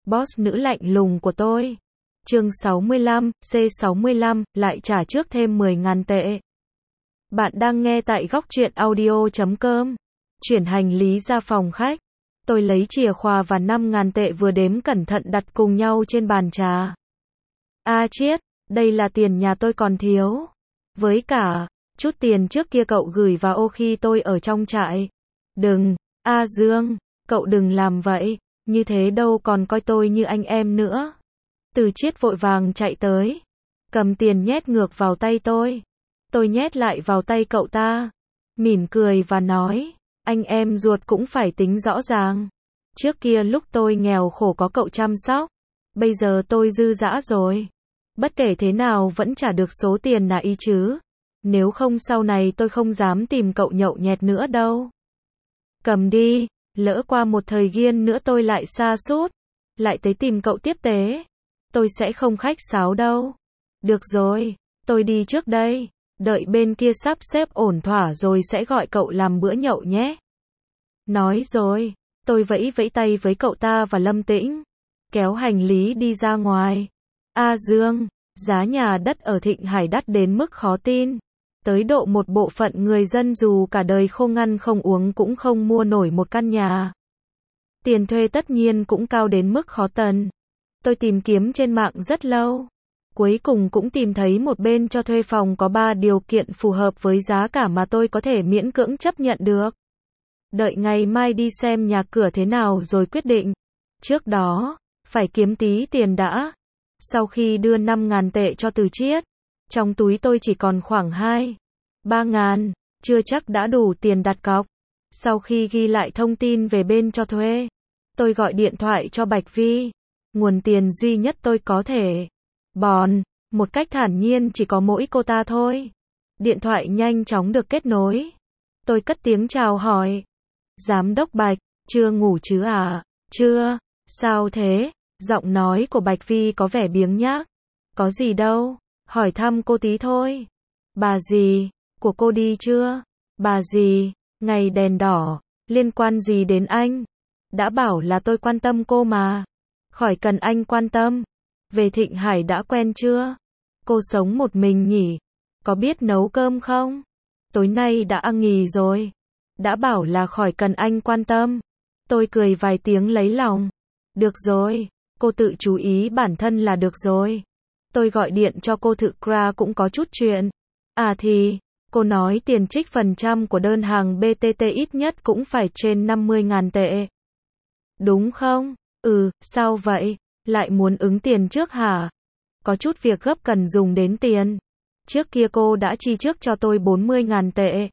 boss nữ lạnh lùng của tôi. Chương 65, C65, lại trả trước thêm 10.000 tệ. Bạn đang nghe tại góc truyện audio.com. Chuyển hành lý ra phòng khách. Tôi lấy chìa khóa và 5.000 tệ vừa đếm cẩn thận đặt cùng nhau trên bàn trà. Chiết, đây là tiền nhà tôi còn thiếu. Với cả, chút tiền trước kia cậu gửi vào ô khi tôi ở trong trại. Đừng, Dương, cậu đừng làm vậy, như thế đâu còn coi tôi như anh em nữa. Từ Chiết vội vàng chạy tới, cầm tiền nhét ngược vào tay tôi. Tôi nhét lại vào tay cậu ta, mỉm cười và nói, anh em ruột cũng phải tính rõ ràng. Trước kia lúc tôi nghèo khổ có cậu chăm sóc, bây giờ tôi dư dả rồi. Bất kể thế nào vẫn trả được số tiền là y chứ. Nếu không sau này tôi không dám tìm cậu nhậu nhẹt nữa đâu. Cầm đi, lỡ qua một thời gian nữa tôi lại sa sút, lại tới tìm cậu tiếp tế. Tôi sẽ không khách sáo đâu. Được rồi, tôi đi trước đây. Đợi bên kia sắp xếp ổn thỏa rồi sẽ gọi cậu làm bữa nhậu nhé. Nói rồi, tôi vẫy vẫy tay với cậu ta và Lâm Tĩnh, kéo hành lý đi ra ngoài. Dương, giá nhà đất ở Thịnh Hải đắt đến mức khó tin. Tới độ một bộ phận người dân dù cả đời không ăn không uống cũng không mua nổi một căn nhà. Tiền thuê tất nhiên cũng cao đến mức khó tần. Tôi tìm kiếm trên mạng rất lâu. Cuối cùng cũng tìm thấy một bên cho thuê phòng có 3 điều kiện phù hợp với giá cả mà tôi có thể miễn cưỡng chấp nhận được. Đợi ngày mai đi xem nhà cửa thế nào rồi quyết định. Trước đó, phải kiếm tí tiền đã. Sau khi đưa 5.000 tệ cho Từ Chiết, trong túi tôi chỉ còn khoảng 2-3 ngàn, chưa chắc đã đủ tiền đặt cọc. Sau khi ghi lại thông tin về bên cho thuê, tôi gọi điện thoại cho Bạch Vi. Nguồn tiền duy nhất tôi có thể bòn một cách thản nhiên chỉ có mỗi cô ta thôi. Điện thoại nhanh chóng được kết nối. Tôi cất tiếng chào hỏi. Giám đốc Bạch, chưa ngủ chứ à? Chưa, sao thế? Giọng nói của Bạch Vi có vẻ biếng nhác. Có gì đâu, hỏi thăm cô tí thôi. Bà dì của cô đi chưa? Bà dì, ngày đèn đỏ, liên quan gì đến anh? Đã bảo là tôi quan tâm cô mà. Khỏi cần anh quan tâm. Về Thịnh Hải đã quen chưa? Cô sống một mình nhỉ? Có biết nấu cơm không? Tối nay đã ăn nghỉ rồi. Đã bảo là khỏi cần anh quan tâm. Tôi cười vài tiếng lấy lòng. Được rồi, cô tự chú ý bản thân là được rồi. Tôi gọi điện cho cô Thự Kra cũng có chút chuyện. Cô nói tiền trích phần trăm của đơn hàng BTT ít nhất cũng phải trên 50.000 tệ. Đúng không? Sao vậy? Lại muốn ứng tiền trước hả? Có chút việc gấp cần dùng đến tiền. Trước kia cô đã chi trước cho tôi 40.000 tệ.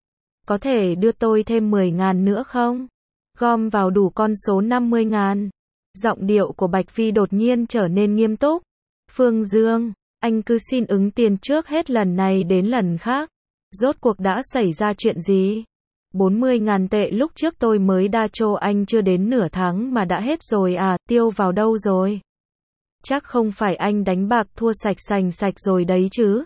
Có thể đưa tôi thêm 10.000 nữa không? Gom vào đủ con số 50.000. Giọng điệu của Bạch Vi đột nhiên trở nên nghiêm túc. Phương Dương, anh cứ xin ứng tiền trước hết lần này đến lần khác. Rốt cuộc đã xảy ra chuyện gì? 40.000 tệ lúc trước tôi mới đa cho anh chưa đến nửa tháng mà đã hết rồi à, tiêu vào đâu rồi? Chắc không phải anh đánh bạc thua sạch rồi đấy chứ?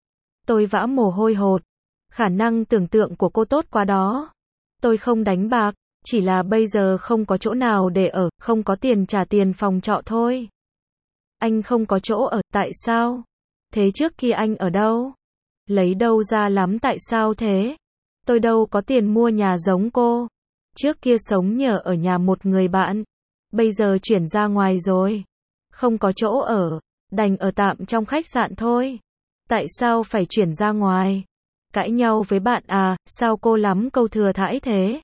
Tôi vã mồ hôi hột. Khả năng tưởng tượng của cô tốt quá đó. Tôi không đánh bạc, chỉ là bây giờ không có chỗ nào để ở, không có tiền trả tiền phòng trọ thôi. Anh không có chỗ ở, tại sao? Thế trước kia anh ở đâu? Lấy đâu ra lắm tại sao thế? Tôi đâu có tiền mua nhà giống cô. Trước kia sống nhờ ở nhà một người bạn. Bây giờ chuyển ra ngoài rồi. Không có chỗ ở, đành ở tạm trong khách sạn thôi. Tại sao phải chuyển ra ngoài? Cãi nhau với bạn à, sao cô lắm câu thừa thãi thế?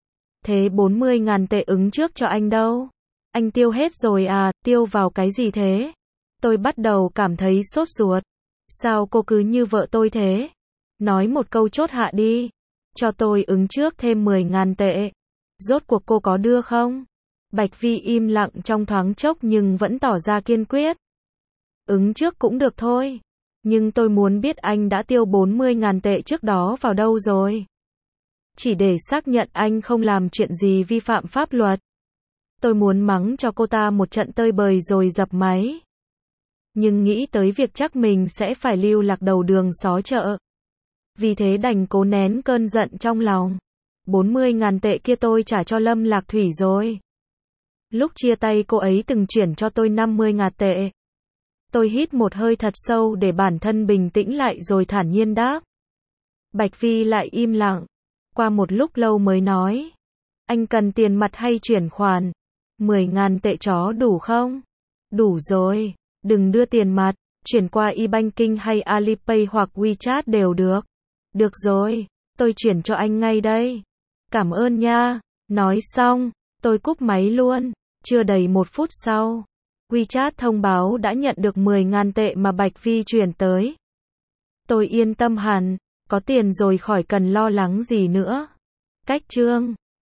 Thế 40.000 tệ ứng trước cho anh đâu? Anh tiêu hết rồi à, tiêu vào cái gì thế? Tôi bắt đầu cảm thấy sốt ruột. Sao cô cứ như vợ tôi thế? Nói một câu chốt hạ đi. Cho tôi ứng trước thêm 10.000 tệ. Rốt cuộc cô có đưa không? Bạch Vi im lặng trong thoáng chốc nhưng vẫn tỏ ra kiên quyết. Ứng trước cũng được thôi. Nhưng tôi muốn biết anh đã tiêu 40.000 tệ trước đó vào đâu rồi. Chỉ để xác nhận anh không làm chuyện gì vi phạm pháp luật. Tôi muốn mắng cho cô ta một trận tơi bời rồi dập máy. Nhưng nghĩ tới việc chắc mình sẽ phải lưu lạc đầu đường xó chợ. Vì thế đành cố nén cơn giận trong lòng. 40.000 tệ kia tôi trả cho Lâm Lạc Thủy rồi. Lúc chia tay cô ấy từng chuyển cho tôi 50.000 tệ. Tôi hít một hơi thật sâu để bản thân bình tĩnh lại rồi thản nhiên đáp. Bạch Vi lại im lặng. Qua một lúc lâu mới nói. Anh cần tiền mặt hay chuyển khoản? 10.000 tệ chó đủ không? Đủ rồi. Đừng đưa tiền mặt. Chuyển qua e-banking hay Alipay hoặc WeChat đều được. Được rồi. Tôi chuyển cho anh ngay đây. Cảm ơn nha. Nói xong, tôi cúp máy luôn. Chưa đầy 1 phút sau, WeChat thông báo đã nhận được 10.000 tệ mà Bạch Vi chuyển tới. Tôi yên tâm hẳn, có tiền rồi khỏi cần lo lắng gì nữa. Cách chương